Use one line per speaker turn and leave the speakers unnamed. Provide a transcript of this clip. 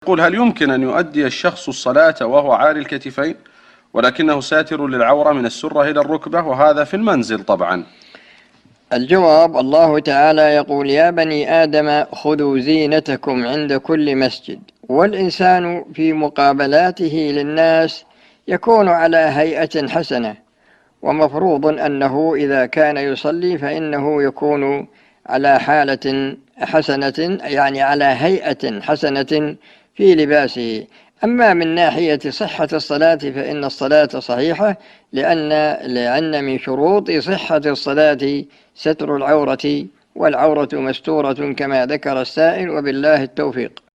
يقول: هل يمكن أن يؤدي الشخص الصلاة وهو عاري الكتفين ولكنه ساتر للعورة من السرة إلى الركبة، وهذا في المنزل طبعا؟
الجواب: الله تعالى يقول: يا بني آدم خذوا زينتكم عند كل مسجد. والإنسان في مقابلاته للناس يكون على هيئة حسنة، ومفروض أنه إذا كان يصلي فإنه يكون على حالة حسنة، يعني على هيئة حسنة في لباسه. أما من ناحية صحة الصلاة فإن الصلاة صحيحة، لأن من شروط صحة الصلاة ستر العورة، والعورة مستورة كما ذكر السائل، وبالله التوفيق.